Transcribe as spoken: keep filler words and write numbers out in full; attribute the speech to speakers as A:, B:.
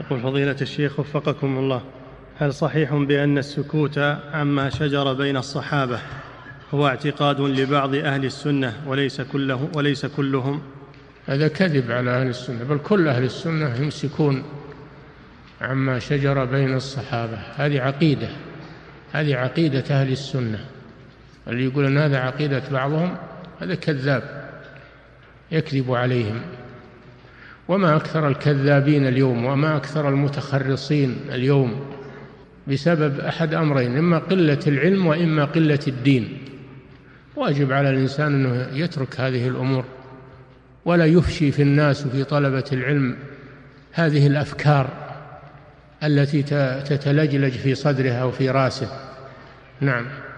A: يقول فضيلة الشيخ وفقكم الله، هل صحيح بأن السكوت عما شجر بين الصحابة هو اعتقاد لبعض أهل السنة وليس, كله وليس كلهم؟
B: هذا كذب على أهل السنة، بل كل أهل السنة يمسكون عما شجر بين الصحابة. هذه عقيدة هذه عقيدة أهل السنة. اللي يقول أن هذا عقيدة بعضهم هذا كذاب يكذب عليهم. وما أكثر الكذابين اليوم وما أكثر المتخرصين اليوم بسبب أحد أمرين: إما قلة العلم وإما قلة الدين. واجب على الإنسان أنه يترك هذه الأمور ولا يفشي في الناس وفي طلبة العلم هذه الأفكار التي تتلجلج في صدرها وفي راسه. نعم.